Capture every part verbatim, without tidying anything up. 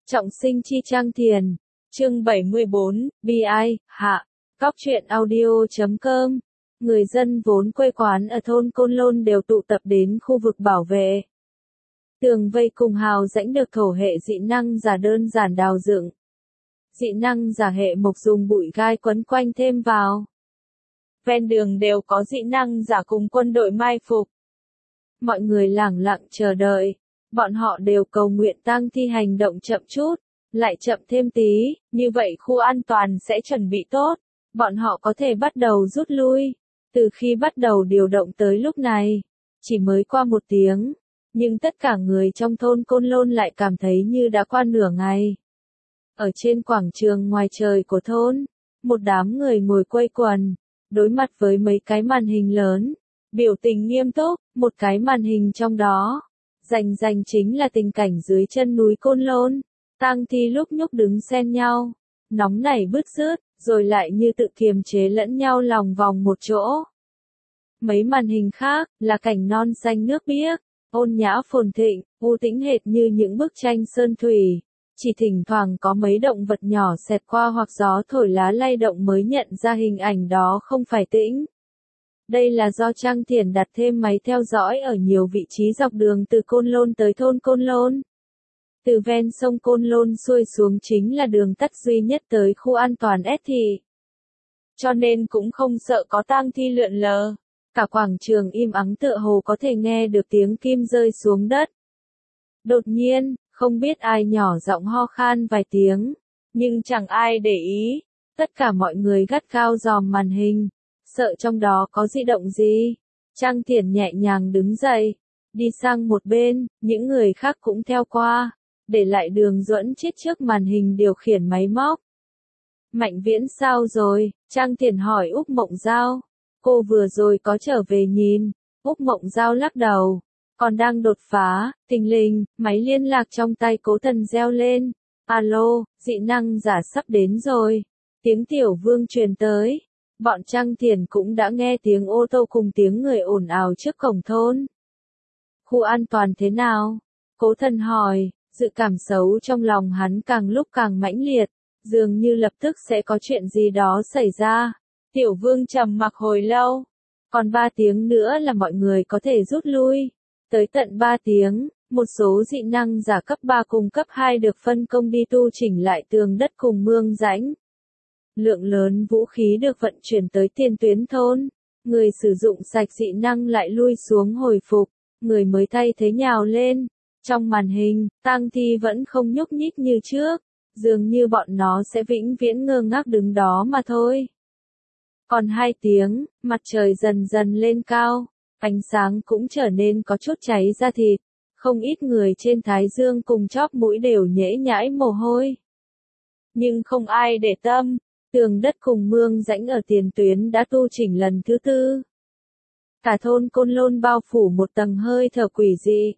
Trọng sinh chi Trang Thiền, chương bảy mươi bốn, bi ai, hạ, Cóc truyện audio chấm com. Người dân vốn quê quán ở thôn Côn Lôn đều tụ tập đến khu vực bảo vệ. Tường vây cùng hào rãnh được thổ hệ dị năng giả đơn giản đào dựng. Dị năng giả hệ mộc dùng bụi gai quấn quanh thêm vào. Ven đường đều có dị năng giả cùng quân đội mai phục. Mọi người lẳng lặng chờ đợi. Bọn họ đều cầu nguyện tang thi hành động chậm chút, lại chậm thêm tí, như vậy khu an toàn sẽ chuẩn bị tốt, bọn họ có thể bắt đầu rút lui. Từ khi bắt đầu điều động tới lúc này, chỉ mới qua một tiếng, nhưng tất cả người trong thôn Côn Lôn lại cảm thấy như đã qua nửa ngày. Ở trên quảng trường ngoài trời của thôn, một đám người ngồi quây quần, đối mặt với mấy cái màn hình lớn, biểu tình nghiêm túc, một cái màn hình trong đó. Rành rành chính là tình cảnh dưới chân núi Côn Lôn, tang thi lúc nhúc đứng xen nhau, nóng nảy bứt rứt, rồi lại như tự kiềm chế lẫn nhau lòng vòng một chỗ. Mấy màn hình khác là cảnh non xanh nước biếc, ôn nhã phồn thịnh, u tĩnh hệt như những bức tranh sơn thủy, chỉ thỉnh thoảng có mấy động vật nhỏ xẹt qua hoặc gió thổi lá lay động mới nhận ra hình ảnh đó không phải tĩnh. Đây là do Trang Thiền đặt thêm máy theo dõi ở nhiều vị trí dọc đường từ Côn Lôn tới thôn Côn Lôn. Từ ven sông Côn Lôn xuôi xuống chính là đường tắt duy nhất tới khu an toàn S thị. Cho nên cũng không sợ có tang thi lượn lờ. Cả quảng trường im ắng tựa hồ có thể nghe được tiếng kim rơi xuống đất. Đột nhiên, không biết ai nhỏ giọng ho khan vài tiếng, nhưng chẳng ai để ý. Tất cả mọi người gắt gao dòm màn hình. Sợ trong đó có dị động gì. Trang Thiền nhẹ nhàng đứng dậy, đi sang một bên, những người khác cũng theo qua, để lại Đường Duẫn chết trước màn hình điều khiển máy móc. Mạnh Viễn sao rồi? Trang Thiền hỏi Úc Mộng Giao. Cô vừa rồi có trở về nhìn. Úc Mộng Giao lắc đầu. Còn đang đột phá, tình lình, máy liên lạc trong tay Cố Thần reo lên. Alo, dị năng giả sắp đến rồi. Tiếng Tiểu Vương truyền tới. Bọn Trang Thiền cũng đã nghe tiếng ô tô cùng tiếng người ồn ào trước cổng thôn. Khu an toàn thế nào? Cố Thần hỏi, dự cảm xấu trong lòng hắn càng lúc càng mãnh liệt, dường như lập tức sẽ có chuyện gì đó xảy ra. Tiểu Vương trầm mặc hồi lâu. Còn ba tiếng nữa là mọi người có thể rút lui. Tới tận ba tiếng, một số dị năng giả cấp ba cùng cấp hai được phân công đi tu chỉnh lại tường đất cùng mương rãnh. Lượng lớn vũ khí được vận chuyển tới tiền tuyến thôn, người sử dụng sạch dị năng lại lui xuống hồi phục, người mới thay thế nhào lên. Trong màn hình, tang thi vẫn không nhúc nhích như trước, dường như bọn nó sẽ vĩnh viễn ngơ ngác đứng đó mà thôi. Còn hai tiếng, mặt trời dần dần lên cao, ánh sáng cũng trở nên có chút cháy da thịt, không ít người trên thái dương cùng chóp mũi đều nhễ nhãi mồ hôi. Nhưng không ai để tâm. Tường đất cùng mương rãnh ở tiền tuyến đã tu chỉnh lần thứ tư. Cả thôn Côn Lôn bao phủ một tầng hơi thở quỷ dị.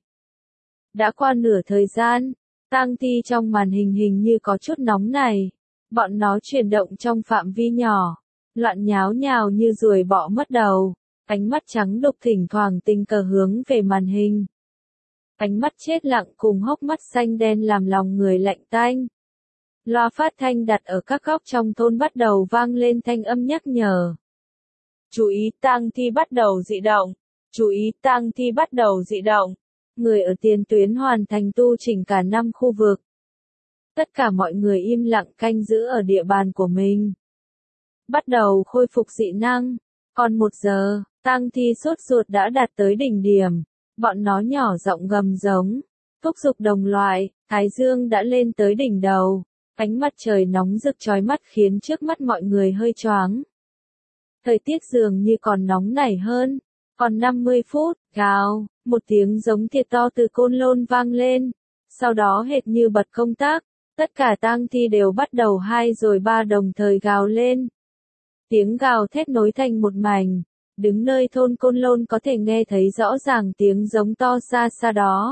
Đã qua nửa thời gian, tang thi trong màn hình hình như có chút nóng này. Bọn nó chuyển động trong phạm vi nhỏ, loạn nháo nhào như ruồi bọ mất đầu. Ánh mắt trắng đục thỉnh thoảng tình cờ hướng về màn hình. Ánh mắt chết lặng cùng hốc mắt xanh đen làm lòng người lạnh tanh. Loa phát thanh đặt ở các góc trong thôn bắt đầu vang lên thanh âm nhắc nhở. Chú ý tang thi bắt đầu dị động. Chú ý tang thi bắt đầu dị động. Người ở tiền tuyến hoàn thành tu chỉnh cả năm khu vực. Tất cả mọi người im lặng canh giữ ở địa bàn của mình. Bắt đầu khôi phục dị năng. Còn một giờ, tang thi sốt ruột đã đạt tới đỉnh điểm. Bọn nó nhỏ giọng gầm giống. Thúc giục đồng loại, thái dương đã lên tới đỉnh đầu. Ánh mặt trời nóng rực chói mắt khiến trước mắt mọi người hơi choáng. Thời tiết dường như còn nóng nảy hơn. Còn năm mươi phút, gào, một tiếng giống thiệt to từ Côn Lôn vang lên. Sau đó hệt như bật công tắc, tất cả tang thi đều bắt đầu hai rồi ba đồng thời gào lên. Tiếng gào thét nối thành một mảnh. Đứng nơi thôn Côn Lôn có thể nghe thấy rõ ràng tiếng giống to xa xa đó.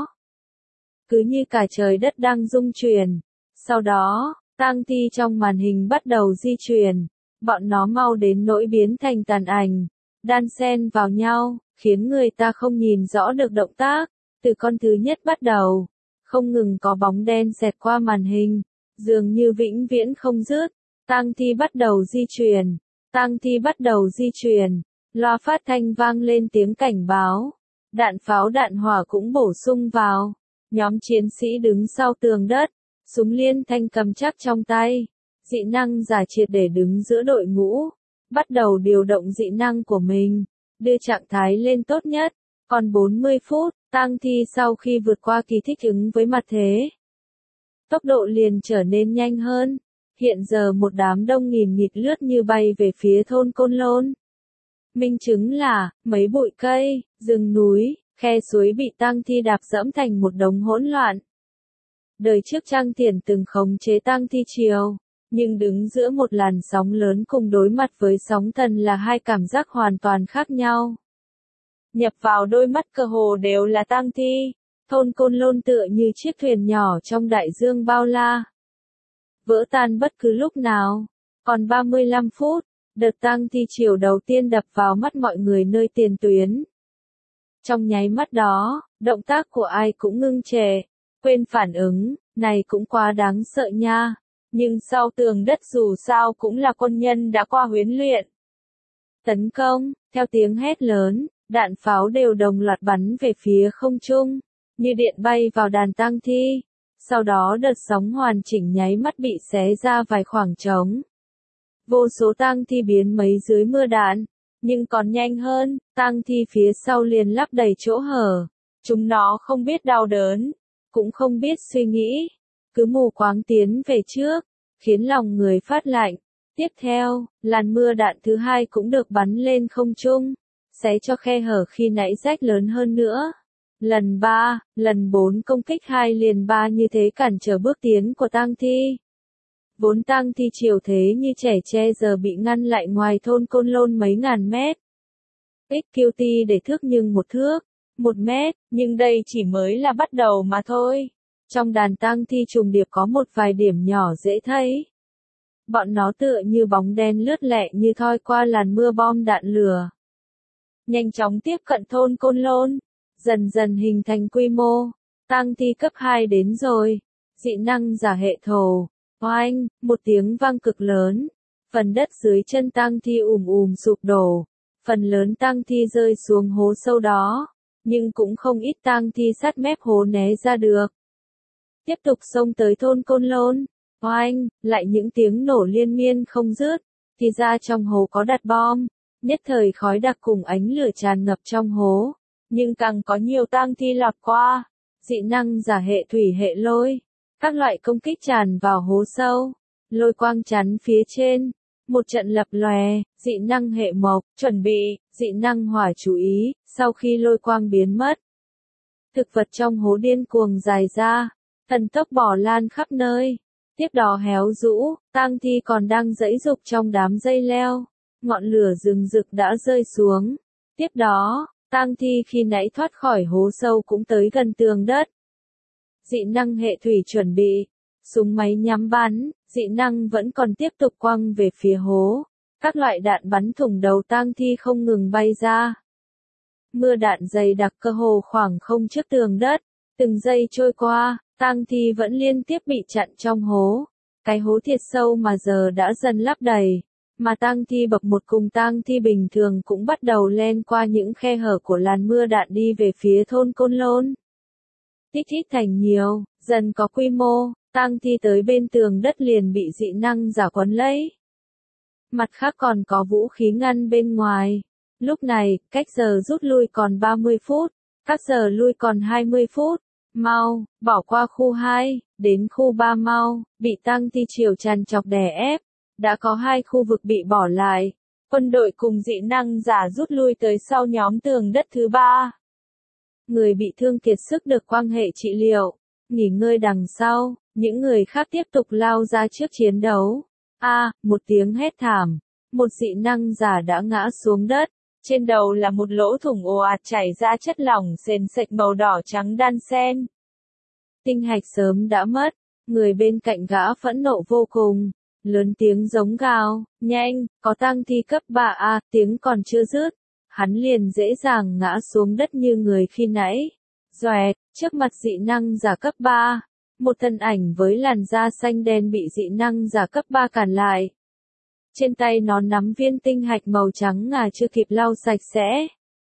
Cứ như cả trời đất đang rung chuyển. Sau đó, tang thi trong màn hình bắt đầu di chuyển, bọn nó mau đến nỗi biến thành tàn ảnh, đan xen vào nhau, khiến người ta không nhìn rõ được động tác, từ con thứ nhất bắt đầu, không ngừng có bóng đen xẹt qua màn hình, dường như vĩnh viễn không dứt. Tang thi bắt đầu di chuyển, tang thi bắt đầu di chuyển, loa phát thanh vang lên tiếng cảnh báo. Đạn pháo đạn hỏa cũng bổ sung vào. Nhóm chiến sĩ đứng sau tường đất, súng liên thanh cầm chắc trong tay. Dị năng giả triệt để đứng giữa đội ngũ, bắt đầu điều động dị năng của mình, đưa trạng thái lên tốt nhất. Còn bốn mươi phút, tang thi sau khi vượt qua kỳ thích ứng với mặt thế, tốc độ liền trở nên nhanh hơn. Hiện giờ một đám đông nghìn nghịt lướt như bay về phía thôn Côn Lôn. Minh chứng là, mấy bụi cây, rừng núi, khe suối bị tang thi đạp dẫm thành một đống hỗn loạn. Đời trước Trang Thiển từng khống chế tang thi triều, nhưng đứng giữa một làn sóng lớn cùng đối mặt với sóng thần là hai cảm giác hoàn toàn khác nhau. Nhập vào đôi mắt cơ hồ đều là tang thi, thôn Côn Lôn tựa như chiếc thuyền nhỏ trong đại dương bao la. Vỡ tan bất cứ lúc nào. Còn ba mươi lăm phút, đợt tang thi triều đầu tiên đập vào mắt mọi người nơi tiền tuyến. Trong nháy mắt đó, động tác của ai cũng ngưng trệ, quên phản ứng, này cũng quá đáng sợ nha. Nhưng sau tường đất dù sao cũng là quân nhân đã qua huấn luyện. Tấn công, theo tiếng hét lớn, đạn pháo đều đồng loạt bắn về phía không trung, như điện bay vào đàn tang thi. Sau đó đợt sóng hoàn chỉnh nháy mắt bị xé ra vài khoảng trống. Vô số tang thi biến mấy dưới mưa đạn, nhưng còn nhanh hơn, tang thi phía sau liền lắp đầy chỗ hở. Chúng nó không biết đau đớn, cũng không biết suy nghĩ, cứ mù quáng tiến về trước, khiến lòng người phát lạnh. Tiếp theo, làn mưa đạn thứ hai cũng được bắn lên không trung, xé cho khe hở khi nãy rách lớn hơn nữa. Lần ba, lần bốn công kích hai liền ba như thế cản trở bước tiến của tang thi. Vốn tang thi triều thế như trẻ tre giờ bị ngăn lại ngoài thôn Côn Lôn mấy ngàn mét. ích quy tê để thước nhưng một thước, một mét, nhưng đây chỉ mới là bắt đầu mà thôi. Trong đàn tang thi trùng điệp có một vài điểm nhỏ dễ thấy. Bọn nó tựa như bóng đen lướt lẹ như thoi qua làn mưa bom đạn lửa. Nhanh chóng tiếp cận thôn Côn Lôn, dần dần hình thành quy mô. Tang thi cấp hai đến rồi. Dị năng giả hệ thổ. Oanh, một tiếng vang cực lớn. Phần đất dưới chân tang thi ùm ùm sụp đổ. Phần lớn tang thi rơi xuống hố sâu đó. Nhưng cũng không ít tang thi sát mép hố né ra được. Tiếp tục xông tới thôn Côn Lôn. Oanh, lại những tiếng nổ liên miên không dứt. Thì ra trong hố có đặt bom. Nhất thời khói đặc cùng ánh lửa tràn ngập trong hố. Nhưng càng có nhiều tang thi lọt qua. Dị năng giả hệ thủy hệ lôi. Các loại công kích tràn vào hố sâu. Lôi quang chắn phía trên. Một trận lập lòe. Dị năng hệ mộc, chuẩn bị. Dị năng hỏa chú ý. Sau khi lôi quang biến mất, thực vật trong hố điên cuồng dài ra. Thần tốc bò lan khắp nơi. Tiếp đó héo rũ. Tang thi còn đang giãy giụp trong đám dây leo. Ngọn lửa rừng rực đã rơi xuống. Tiếp đó, tang thi khi nãy thoát khỏi hố sâu cũng tới gần tường đất. Dị năng hệ thủy chuẩn bị. Súng máy nhắm bắn, dị năng vẫn còn tiếp tục quăng về phía hố. Các loại đạn bắn thủng đầu tang thi không ngừng bay ra. Mưa đạn dày đặc cơ hồ khoảng không trước tường đất. Từng giây trôi qua, tang thi vẫn liên tiếp bị chặn trong hố. Cái hố thiệt sâu mà giờ đã dần lấp đầy. Mà tang thi bậc một cùng tang thi bình thường cũng bắt đầu len qua những khe hở của làn mưa đạn đi về phía thôn Côn Lôn. Tích ít thành nhiều, dần có quy mô, tang thi tới bên tường đất liền bị dị năng giả quấn lấy. Mặt khác còn có vũ khí ngăn bên ngoài. Lúc này, cách giờ rút lui còn ba mươi phút, các giờ lui còn hai mươi phút. Mau, bỏ qua khu hai, đến khu ba mau, bị tang thi triều tràn chọc đè ép. Đã có hai khu vực bị bỏ lại. Quân đội cùng dị năng giả rút lui tới sau nhóm tường đất thứ ba. Người bị thương kiệt sức được quan hệ trị liệu, nghỉ ngơi đằng sau, những người khác tiếp tục lao ra trước chiến đấu. A, à, một tiếng hét thảm, một dị năng giả đã ngã xuống đất, trên đầu là một lỗ thủng ồ ạt chảy ra chất lỏng sền sệt màu đỏ trắng đan xen. Tinh hạch sớm đã mất, người bên cạnh gã phẫn nộ vô cùng, lớn tiếng giống gào, nhanh, có tang thi cấp ba A, tiếng còn chưa dứt. Hắn liền dễ dàng ngã xuống đất như người khi nãy. Doẹt, Trước mặt dị năng giả cấp ba, một thân ảnh với làn da xanh đen bị dị năng giả cấp ba cản lại. Trên tay nó nắm viên tinh hạch màu trắng ngà chưa kịp lau sạch sẽ,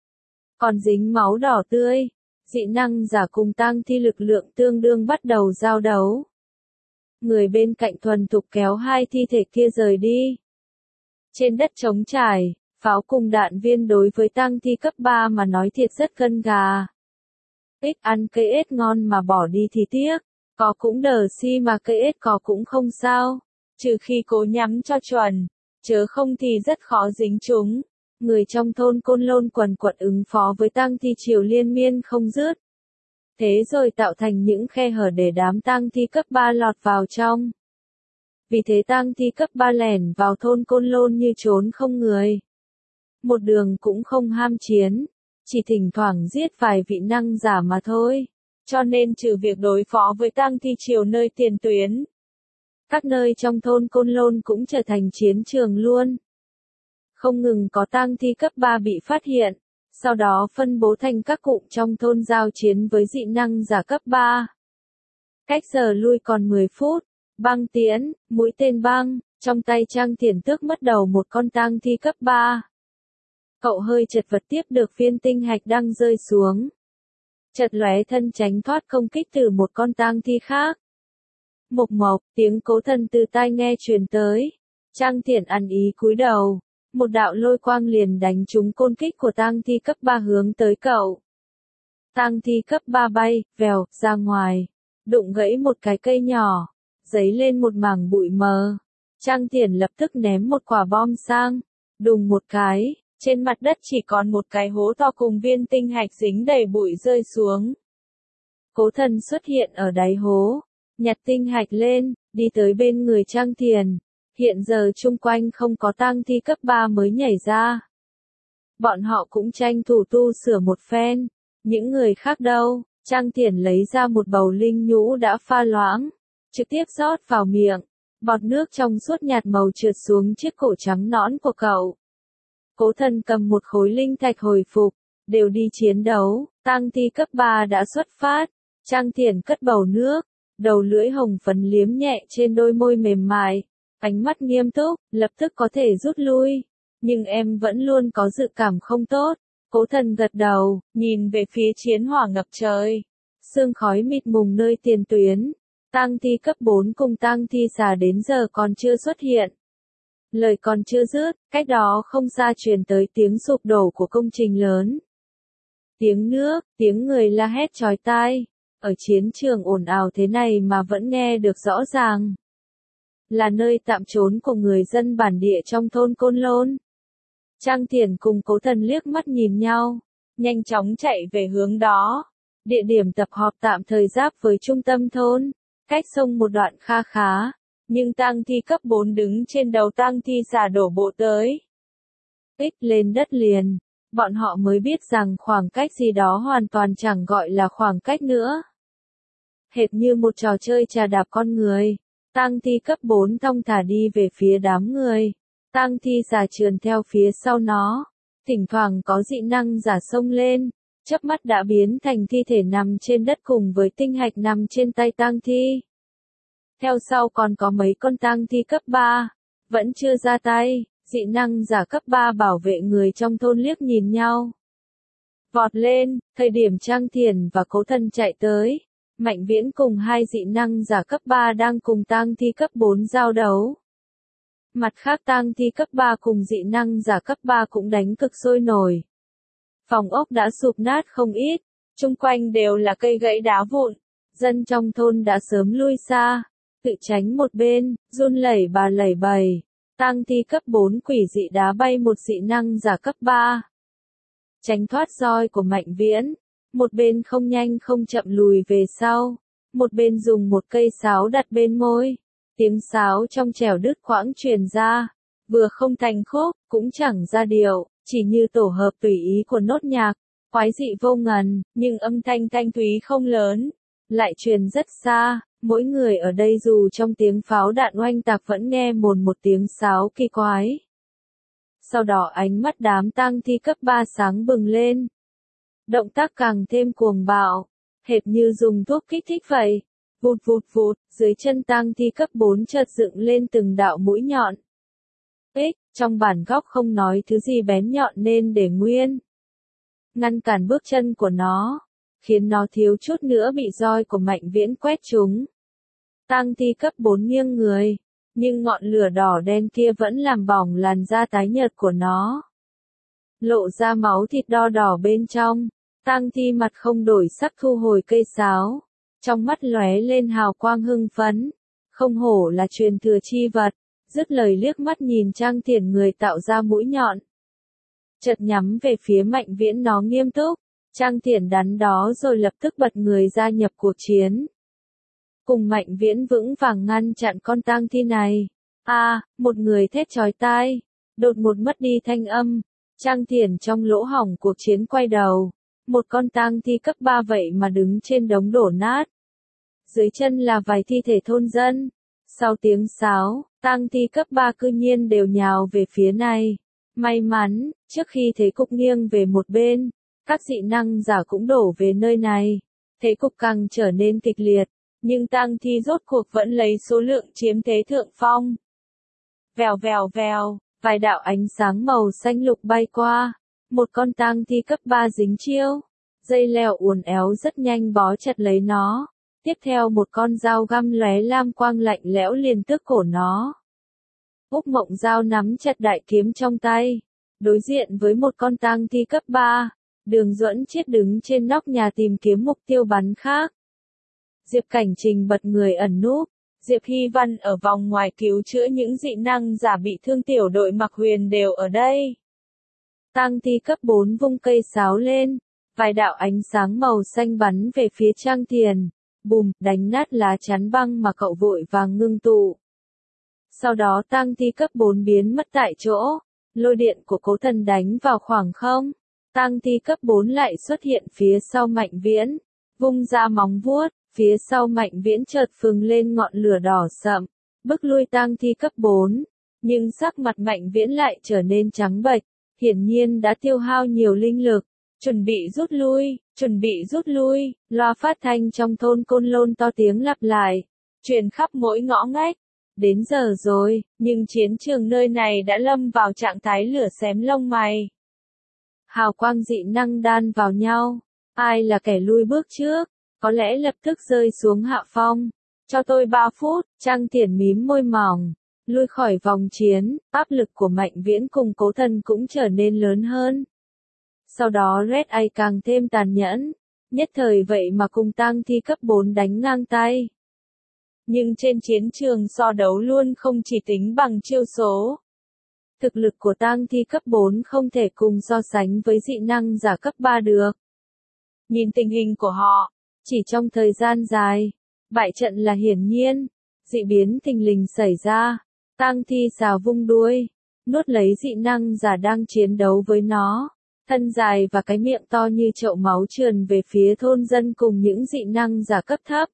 còn dính máu đỏ tươi. Dị năng giả cùng tang thi lực lượng tương đương bắt đầu giao đấu. Người bên cạnh thuần thục kéo hai thi thể kia rời đi. Trên đất trống trải, pháo cùng đạn viên đối với tang thi cấp ba mà nói thiệt rất cân gà. Ít ăn cây ếch ngon mà bỏ đi thì tiếc, có cũng đờ si mà cây ếch có cũng không sao, trừ khi cố nhắm cho chuẩn, chớ không thì rất khó dính chúng. Người trong thôn Côn Lôn quần quật ứng phó với tang thi triều liên miên không dứt. Thế rồi tạo thành những khe hở để đám tang thi cấp ba lọt vào trong. Vì thế tang thi cấp ba lẻn vào thôn Côn Lôn như trốn không người. Một đường cũng không ham chiến, chỉ thỉnh thoảng giết vài vị năng giả mà thôi. Cho nên trừ việc đối phó với tang thi triều nơi tiền tuyến, các nơi trong thôn Côn Lôn cũng trở thành chiến trường luôn. Không ngừng có tang thi cấp ba bị phát hiện, sau đó phân bố thành các cụm trong thôn giao chiến với dị năng giả cấp ba. Cách giờ lui còn mười phút, băng tiễn, mũi tên băng, trong tay Trang Thiển tước mất đầu một con tang thi cấp ba. Cậu hơi chật vật tiếp được viên tinh hạch đang rơi xuống. Chợt lóe thân tránh thoát công kích từ một con tang thi khác. Mộc mộc, tiếng Cố Thần từ tai nghe truyền tới. Trang Thiển ăn ý cúi đầu. Một đạo lôi quang liền đánh trúng côn kích của tang thi cấp ba hướng tới cậu. Tang thi cấp ba bay, vèo, ra ngoài, đụng gãy một cái cây nhỏ, giấy lên một mảng bụi mờ. Trang Thiển lập tức ném một quả bom sang, đùng một cái, trên mặt đất chỉ còn một cái hố to cùng viên tinh hạch dính đầy bụi rơi xuống. Cố Thần xuất hiện ở đáy hố, nhặt tinh hạch lên, đi tới bên người Trang Thiển. Hiện giờ chung quanh không có tang thi cấp ba mới nhảy ra. Bọn họ cũng tranh thủ tu sửa một phen. Những người khác đâu? Trang Thiển lấy ra một bầu linh nhũ đã pha loãng, trực tiếp rót vào miệng. Bọt nước trong suốt nhạt màu trượt xuống chiếc cổ trắng nõn của cậu. Cố Thần cầm một khối linh thạch hồi phục, đều đi chiến đấu. Tang thi cấp ba đã xuất phát. Trang Thiển cất bầu nước, đầu lưỡi hồng phấn liếm nhẹ trên đôi môi mềm mại. Ánh mắt nghiêm túc, lập tức có thể rút lui. Nhưng em vẫn luôn có dự cảm không tốt. Cố Thần gật đầu, nhìn về phía chiến hỏa ngập trời. Sương khói mịt mùng nơi tiền tuyến. Tang thi cấp bốn cùng tang thi già đến giờ còn chưa xuất hiện. Lời còn chưa dứt, cách đó không xa truyền tới tiếng sụp đổ của công trình lớn. Tiếng nước, tiếng người la hét chói tai. Ở chiến trường ồn ào thế này mà vẫn nghe được rõ ràng. Là nơi tạm trốn của người dân bản địa trong thôn Côn Lôn. Trang Thiển cùng Cố Thần liếc mắt nhìn nhau, nhanh chóng chạy về hướng đó. Địa điểm tập họp tạm thời giáp với trung tâm thôn, cách sông một đoạn kha khá, nhưng tang thi cấp bốn đứng trên đầu tang thi già đổ bộ tới. Ích lên đất liền, bọn họ mới biết rằng khoảng cách gì đó hoàn toàn chẳng gọi là khoảng cách nữa. Hệt như một trò chơi trà đạp con người. Tang thi cấp bốn thong thả đi về phía đám người. Tang thi già trườn theo phía sau nó. Thỉnh thoảng có dị năng giả xông lên, chớp mắt đã biến thành thi thể nằm trên đất cùng với tinh hạch nằm trên tay tang thi. Theo sau còn có mấy con tang thi cấp ba, vẫn chưa ra tay. Dị năng giả cấp ba bảo vệ người trong thôn liếc nhìn nhau. Vọt lên, thời điểm Trang Thiển và Cố Thần chạy tới. Mạnh Viễn cùng hai dị năng giả cấp ba đang cùng tang thi cấp bốn giao đấu. Mặt khác tang thi cấp ba cùng dị năng giả cấp ba cũng đánh cực sôi nổi. Phòng ốc đã sụp nát không ít, chung quanh đều là cây gãy đá vụn. Dân trong thôn đã sớm lui xa, tự tránh một bên, run lẩy bà lẩy bẩy. Tang thi cấp bốn quỷ dị đá bay một dị năng giả cấp ba. Tránh thoát roi của Mạnh Viễn. Một bên không nhanh không chậm lùi về sau, một bên dùng một cây sáo đặt bên môi. Tiếng sáo trong trẻo đứt quãng truyền ra, vừa không thành khúc, cũng chẳng ra điệu, chỉ như tổ hợp tùy ý của nốt nhạc, quái dị vô ngần, nhưng âm thanh thanh thúy không lớn, lại truyền rất xa. Mỗi người ở đây dù trong tiếng pháo đạn oanh tạc vẫn nghe mồn một tiếng sáo kỳ quái. Sau đó ánh mắt đám tang thi cấp ba sáng bừng lên. Động tác càng thêm cuồng bạo, hệt như dùng thuốc kích thích vậy. Vụt vụt vụt, dưới chân tang thi cấp bốn chợt dựng lên từng đạo mũi nhọn. Ích, trong bản góc không nói thứ gì bén nhọn nên để nguyên. Ngăn cản bước chân của nó, khiến nó thiếu chút nữa bị roi của Mạnh Viễn quét trúng. Tang thi cấp bốn nghiêng người, nhưng ngọn lửa đỏ đen kia vẫn làm bỏng làn da tái nhợt của nó. Lộ ra máu thịt đo đỏ bên trong, tang thi mặt không đổi sắc thu hồi cây sáo. Trong mắt lóe lên hào quang hưng phấn, không hổ là truyền thừa chi vật, dứt lời liếc mắt nhìn Trang Thiển người tạo ra mũi nhọn. Chợt nhắm về phía Mạnh Viễn nó nghiêm túc, Trang Thiển đắn đo rồi lập tức bật người gia nhập cuộc chiến. Cùng Mạnh Viễn vững vàng ngăn chặn con tang thi này. A, à, một người thét chói tai, đột ngột mất đi thanh âm, Trang Thiển trong lỗ hổng cuộc chiến quay đầu. Một con tang thi cấp ba vậy mà đứng trên đống đổ nát. Dưới chân là vài thi thể thôn dân. Sau tiếng sáo, tang thi cấp ba cư nhiên đều nhào về phía này. May mắn, trước khi thế cục nghiêng về một bên, các dị năng giả cũng đổ về nơi này. Thế cục càng trở nên kịch liệt, nhưng tang thi rốt cuộc vẫn lấy số lượng chiếm thế thượng phong. Vèo vèo vèo, vài đạo ánh sáng màu xanh lục bay qua. Một con tang thi cấp ba dính chiêu, dây leo uốn éo rất nhanh bó chặt lấy nó. Tiếp theo một con dao găm lóe lam quang lạnh lẽo liền tước cổ nó. Úc Mộng Giao nắm chặt đại kiếm trong tay, đối diện với một con tang thi cấp ba, Đường Duẫn Chiết đứng trên nóc nhà tìm kiếm mục tiêu bắn khác. Diệp Cảnh Trình bật người ẩn núp, Diệp Hy Văn ở vòng ngoài cứu chữa những dị năng giả bị thương, tiểu đội Mặc Huyền đều ở đây. Tang thi cấp bốn vung cây sáo lên, vài đạo ánh sáng màu xanh bắn về phía Trang Thiền, bùm, đánh nát lá chắn băng mà cậu vội vàng ngưng tụ. Sau đó tang thi cấp bốn biến mất tại chỗ, lôi điện của Cố Thần đánh vào khoảng không, tang thi cấp bốn lại xuất hiện phía sau Mạnh Viễn, vung ra móng vuốt, phía sau Mạnh Viễn chợt phừng lên ngọn lửa đỏ sậm, bức lui tang thi cấp bốn, nhưng sắc mặt Mạnh Viễn lại trở nên trắng bệch. Hiển nhiên đã tiêu hao nhiều linh lực, chuẩn bị rút lui, chuẩn bị rút lui, loa phát thanh trong thôn Côn Lôn to tiếng lặp lại, truyền khắp mỗi ngõ ngách. Đến giờ rồi, nhưng chiến trường nơi này đã lâm vào trạng thái lửa xém lông mày. Hào quang dị năng đan vào nhau, ai là kẻ lui bước trước, có lẽ lập tức rơi xuống hạ phong. Cho tôi ba phút, Trang Thiển mím môi mỏng. Lui khỏi vòng chiến, áp lực của Mạnh Viễn cùng Cố Thần cũng trở nên lớn hơn. Sau đó Red Eye càng thêm tàn nhẫn, nhất thời vậy mà cùng tang thi cấp bốn đánh ngang tay. Nhưng trên chiến trường so đấu luôn không chỉ tính bằng chiêu số. Thực lực của tang thi cấp bốn không thể cùng so sánh với dị năng giả cấp ba được. Nhìn tình hình của họ, chỉ trong thời gian dài, bại trận là hiển nhiên, dị biến thình lình xảy ra. Tang thi xào vung đuôi, nuốt lấy dị năng giả đang chiến đấu với nó, thân dài và cái miệng to như chậu máu trườn về phía thôn dân cùng những dị năng giả cấp thấp.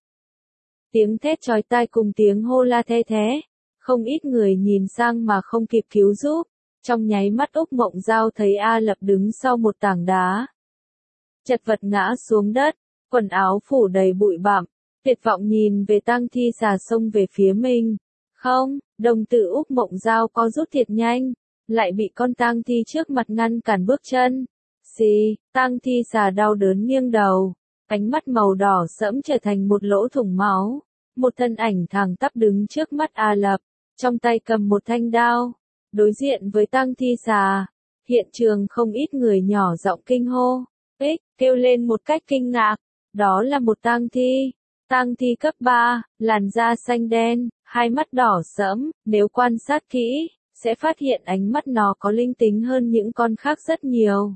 Tiếng thét chói tai cùng tiếng hô la the thé, không ít người nhìn sang mà không kịp cứu giúp, trong nháy mắt Úc Mộng Giao thấy A Lập đứng sau một tảng đá. Chật vật ngã xuống đất, quần áo phủ đầy bụi bặm, tuyệt vọng nhìn về tang thi xà xông về phía mình. Không, đồng tử Úc Mộng Giao có rút thiệt nhanh, lại bị con tang thi trước mặt ngăn cản bước chân. Xì, tang thi xà đau đớn nghiêng đầu, ánh mắt màu đỏ sẫm trở thành một lỗ thủng máu. Một thân ảnh thẳng tắp đứng trước mắt A Lập, trong tay cầm một thanh đao, đối diện với tang thi xà. Hiện trường không ít người nhỏ giọng kinh hô, ích, kêu lên một cách kinh ngạc, đó là một tang thi. Tang thi cấp ba, làn da xanh đen, hai mắt đỏ sẫm, nếu quan sát kỹ, sẽ phát hiện ánh mắt nó có linh tính hơn những con khác rất nhiều.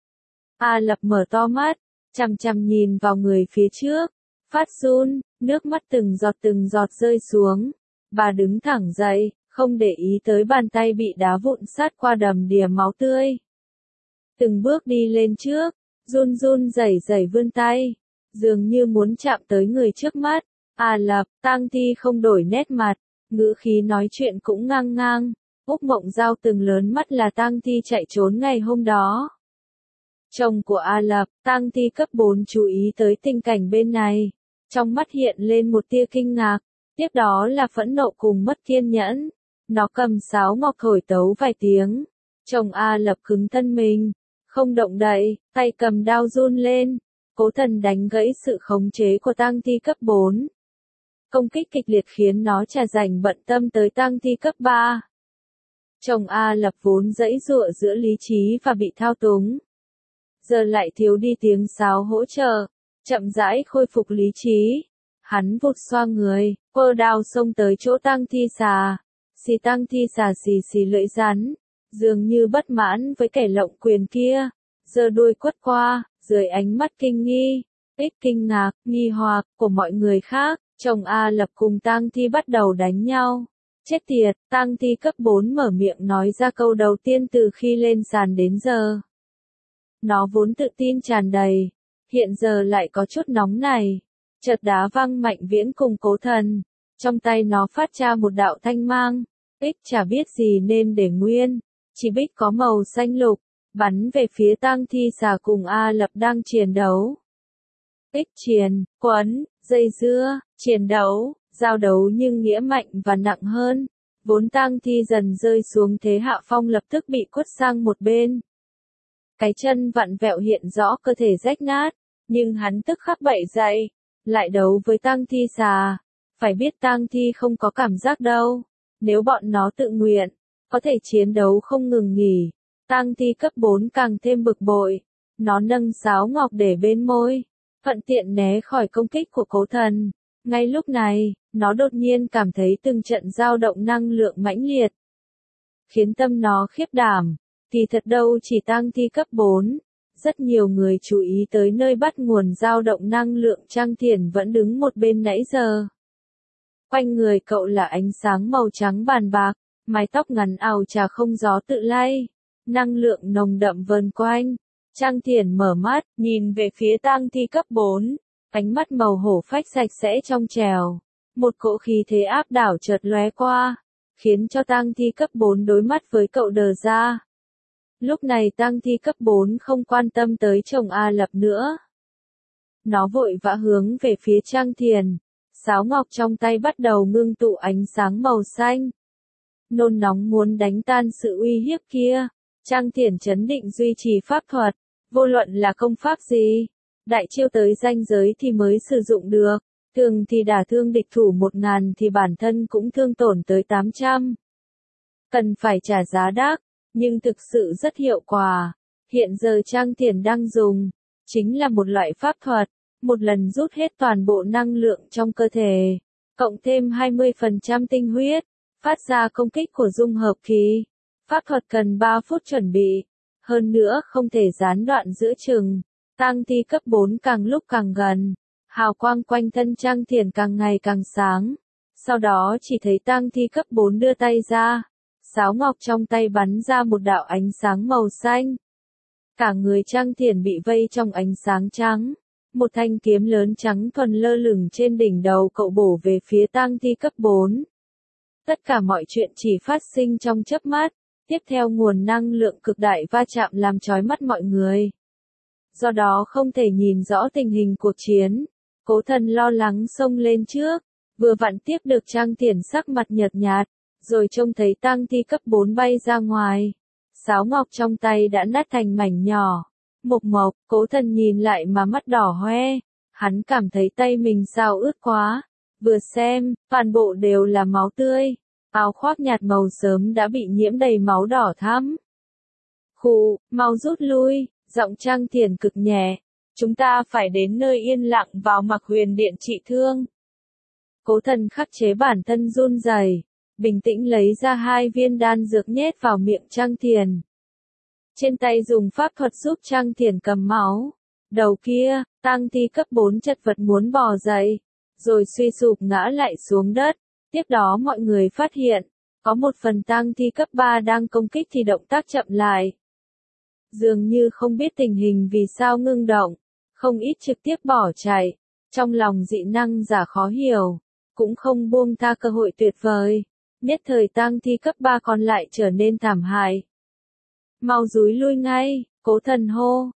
A Lập mở to mắt, chằm chằm nhìn vào người phía trước, phát run, nước mắt từng giọt từng giọt rơi xuống. Bà đứng thẳng dậy, không để ý tới bàn tay bị đá vụn sát qua đầm đìa máu tươi. Từng bước đi lên trước, run run rẩy rẩy vươn tay, dường như muốn chạm tới người trước mắt. A Lập, tang thi không đổi nét mặt, ngữ khí nói chuyện cũng ngang ngang. Úc Mộng Giao từng lớn mắt là tang thi chạy trốn ngày hôm đó. Chồng của A Lập, tang thi cấp bốn chú ý tới tình cảnh bên này. Trong mắt hiện lên một tia kinh ngạc, tiếp đó là phẫn nộ cùng mất kiên nhẫn. Nó cầm sáo ngọc thổi tấu vài tiếng. Chồng A Lập cứng thân mình, không động đậy, tay cầm đao run lên. Cố Thần đánh gãy sự khống chế của tang thi cấp bốn. Công kích kịch liệt khiến nó chả rảnh bận tâm tới tang thi cấp ba. Chồng A Lập vốn giãy giụa giữa lý trí và bị thao túng. Giờ lại thiếu đi tiếng sáo hỗ trợ, chậm rãi khôi phục lý trí. Hắn vụt xoa người, quơ đao xông tới chỗ tang thi xà. Xì tang thi xà xì xì lưỡi rắn, dường như bất mãn với kẻ lộng quyền kia, giơ đuôi quất qua, dưới ánh mắt kinh nghi, ít kinh ngạc, nghi hoặc của mọi người khác, chồng A Lập cùng tang thi bắt đầu đánh nhau. Chết tiệt, tang thi cấp bốn mở miệng nói ra câu đầu tiên từ khi lên sàn đến giờ. Nó vốn tự tin tràn đầy, hiện giờ lại có chút nóng này. Chợt đá văng Mạnh Viễn cùng Cố Thần, trong tay nó phát ra một đạo thanh mang, Ích chả biết gì nên để nguyên, chỉ biết có màu xanh lục, bắn về phía tang thi xà cùng A Lập đang chiến đấu. Ích chiến, quấn, dây dưa, chiến đấu, giao đấu nhưng nghĩa mạnh và nặng hơn. Vốn tang thi dần rơi xuống thế hạ phong lập tức bị quất sang một bên. Cái chân vặn vẹo hiện rõ cơ thể rách nát, nhưng hắn tức khắc bậy dậy, lại đấu với tang thi xà. Phải biết tang thi không có cảm giác đâu, nếu bọn nó tự nguyện, có thể chiến đấu không ngừng nghỉ. Tang thi cấp bốn càng thêm bực bội, nó nâng sáo ngọc để bên môi, thuận tiện né khỏi công kích của Cố Thần. Ngay lúc này, nó đột nhiên cảm thấy từng trận dao động năng lượng mãnh liệt, khiến tâm nó khiếp đảm. Thì thật đâu chỉ tang thi cấp bốn, rất nhiều người chú ý tới nơi bắt nguồn dao động năng lượng. Trang Thiển vẫn đứng một bên nãy giờ. Quanh người cậu là ánh sáng màu trắng bàn bạc, mái tóc ngắn ào chà không gió tự lay, năng lượng nồng đậm vờn quanh. Trang Thiển mở mắt, nhìn về phía tang thi cấp bốn, ánh mắt màu hổ phách sạch sẽ trong trèo. Một cỗ khí thế áp đảo chợt lóe qua, khiến cho tang thi cấp bốn đối mắt với cậu đờ ra. Lúc này tang thi cấp bốn không quan tâm tới chồng A Lập nữa. Nó vội vã hướng về phía Trang Thiển, sáo ngọc trong tay bắt đầu ngưng tụ ánh sáng màu xanh. Nôn nóng muốn đánh tan sự uy hiếp kia, Trang Thiển trấn định duy trì pháp thuật, vô luận là công pháp gì, đại chiêu tới ranh giới thì mới sử dụng được, thường thì đả thương địch thủ một ngàn thì bản thân cũng thương tổn tới tám trăm. Cần phải trả giá đắt, nhưng thực sự rất hiệu quả. Hiện giờ Trang Thiển đang dùng, chính là một loại pháp thuật, một lần rút hết toàn bộ năng lượng trong cơ thể, cộng thêm hai mươi phần trăm tinh huyết, phát ra công kích của dung hợp kỳ. Pháp thuật cần ba phút chuẩn bị, hơn nữa không thể gián đoạn giữa chừng. Tang thi cấp bốn càng lúc càng gần, hào quang quanh thân Trang Thiển càng ngày càng sáng. Sau đó chỉ thấy tang thi cấp bốn đưa tay ra, sáo ngọc trong tay bắn ra một đạo ánh sáng màu xanh. Cả người Trang Thiển bị vây trong ánh sáng trắng. Một thanh kiếm lớn trắng thuần lơ lửng trên đỉnh đầu cậu bổ về phía tang thi cấp bốn. Tất cả mọi chuyện chỉ phát sinh trong chớp mắt, tiếp theo nguồn năng lượng cực đại va chạm làm chói mắt mọi người. Do đó không thể nhìn rõ tình hình cuộc chiến. Cố Thần lo lắng xông lên trước, vừa vặn tiếp được Trang Thiển sắc mặt nhợt nhạt, rồi trông thấy tang thi cấp bốn bay ra ngoài. Sáo ngọc trong tay đã nát thành mảnh nhỏ. Mộc mộc, Cố Thần nhìn lại mà mắt đỏ hoe, hắn cảm thấy tay mình sao ướt quá, vừa xem, toàn bộ đều là máu tươi, áo khoác nhạt màu sớm đã bị nhiễm đầy máu đỏ thắm. Khụ, mau rút lui, giọng Trang Thiển cực nhẹ, chúng ta phải đến nơi yên lặng vào Mặc Huyền Điện trị thương. Cố Thần khắc chế bản thân run rẩy, bình tĩnh lấy ra hai viên đan dược nhét vào miệng Trang Thiển. Trên tay dùng pháp thuật giúp Trang Thiển cầm máu. Đầu kia, tang thi cấp bốn chật vật muốn bò dậy, rồi suy sụp ngã lại xuống đất. Tiếp đó mọi người phát hiện, có một phần tang thi cấp ba đang công kích thì động tác chậm lại. Dường như không biết tình hình vì sao ngưng động, không ít trực tiếp bỏ chạy. Trong lòng dị năng giả khó hiểu, cũng không buông tha cơ hội tuyệt vời. Nhất thời tang thi cấp ba còn lại trở nên thảm hại. Mau rúi lui ngay, Cố Thần hô,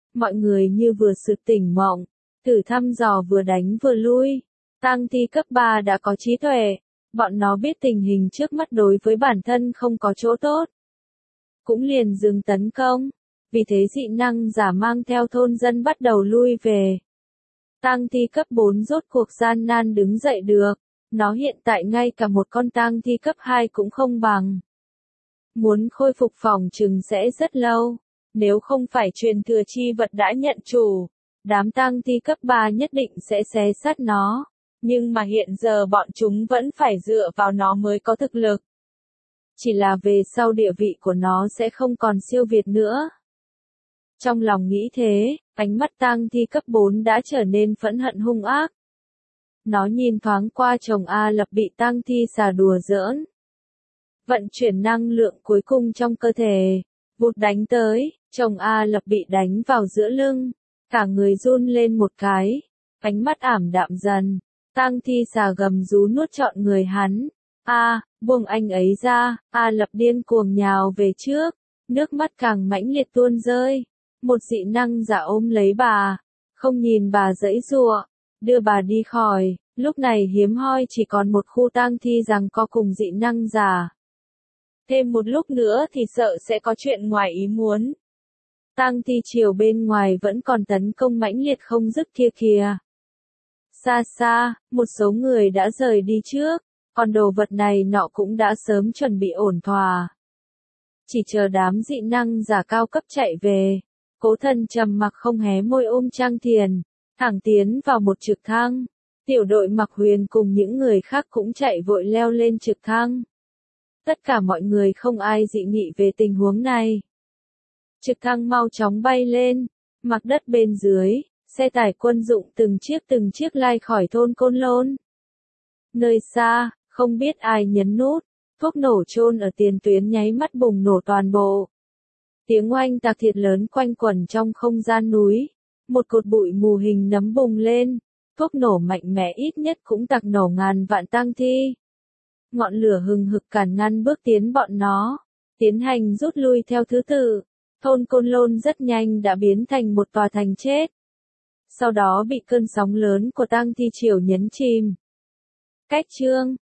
mọi người như vừa sực tỉnh mộng, thử thăm dò vừa đánh vừa lui. Tang thi cấp ba đã có trí tuệ, bọn nó biết tình hình trước mắt đối với bản thân không có chỗ tốt, cũng liền dừng tấn công. Vì thế dị năng giả mang theo thôn dân bắt đầu lui về. Tang thi cấp bốn rốt cuộc gian nan đứng dậy được, nó hiện tại ngay cả một con tang thi cấp hai cũng không bằng. Muốn khôi phục phòng trừng sẽ rất lâu, nếu không phải truyền thừa chi vật đã nhận chủ, đám tang thi cấp ba nhất định sẽ xé xác nó, nhưng mà hiện giờ bọn chúng vẫn phải dựa vào nó mới có thực lực. Chỉ là về sau địa vị của nó sẽ không còn siêu việt nữa. Trong lòng nghĩ thế, ánh mắt tang thi cấp bốn đã trở nên phẫn hận hung ác. Nó nhìn thoáng qua chồng A Lập bị tang thi xà đùa giỡn. Vận chuyển năng lượng cuối cùng trong cơ thể, vụt đánh tới, chồng A Lập bị đánh vào giữa lưng, cả người run lên một cái, ánh mắt ảm đạm dần, tang thi xà gầm rú nuốt trọn người hắn. A, buông anh ấy ra, A Lập điên cuồng nhào về trước, nước mắt càng mãnh liệt tuôn rơi. Một dị năng giả ôm lấy bà, không nhìn bà giãy giụa, đưa bà đi khỏi. Lúc này hiếm hoi chỉ còn một khu tang thi giằng co cùng dị năng giả. Thêm một lúc nữa thì sợ sẽ có chuyện ngoài ý muốn. Tang thi triều bên ngoài vẫn còn tấn công mãnh liệt không dứt kia kìa. Xa xa, một số người đã rời đi trước, còn đồ vật này nọ cũng đã sớm chuẩn bị ổn thỏa. Chỉ chờ đám dị năng giả cao cấp chạy về. Cố Thần trầm mặc không hé môi ôm Trang Thiền, thẳng tiến vào một trực thăng. Tiểu đội Mặc Huyền cùng những người khác cũng chạy vội leo lên trực thăng. Tất cả mọi người không ai dị nghị về tình huống này. Trực thăng mau chóng bay lên, mặt đất bên dưới, xe tải quân dụng từng chiếc từng chiếc lai khỏi thôn Côn Lôn. Nơi xa, không biết ai nhấn nút, thuốc nổ chôn ở tiền tuyến nháy mắt bùng nổ toàn bộ. Tiếng oanh tạc thiệt lớn quanh quẩn trong không gian núi, một cột bụi mù hình nấm bùng lên, thuốc nổ mạnh mẽ ít nhất cũng tạc nổ ngàn vạn tang thi. Ngọn lửa hừng hực cản ngăn bước tiến bọn nó, tiến hành rút lui theo thứ tự, thôn Côn Lôn rất nhanh đã biến thành một tòa thành chết. Sau đó bị cơn sóng lớn của tang thi triều nhấn chìm. Cách chương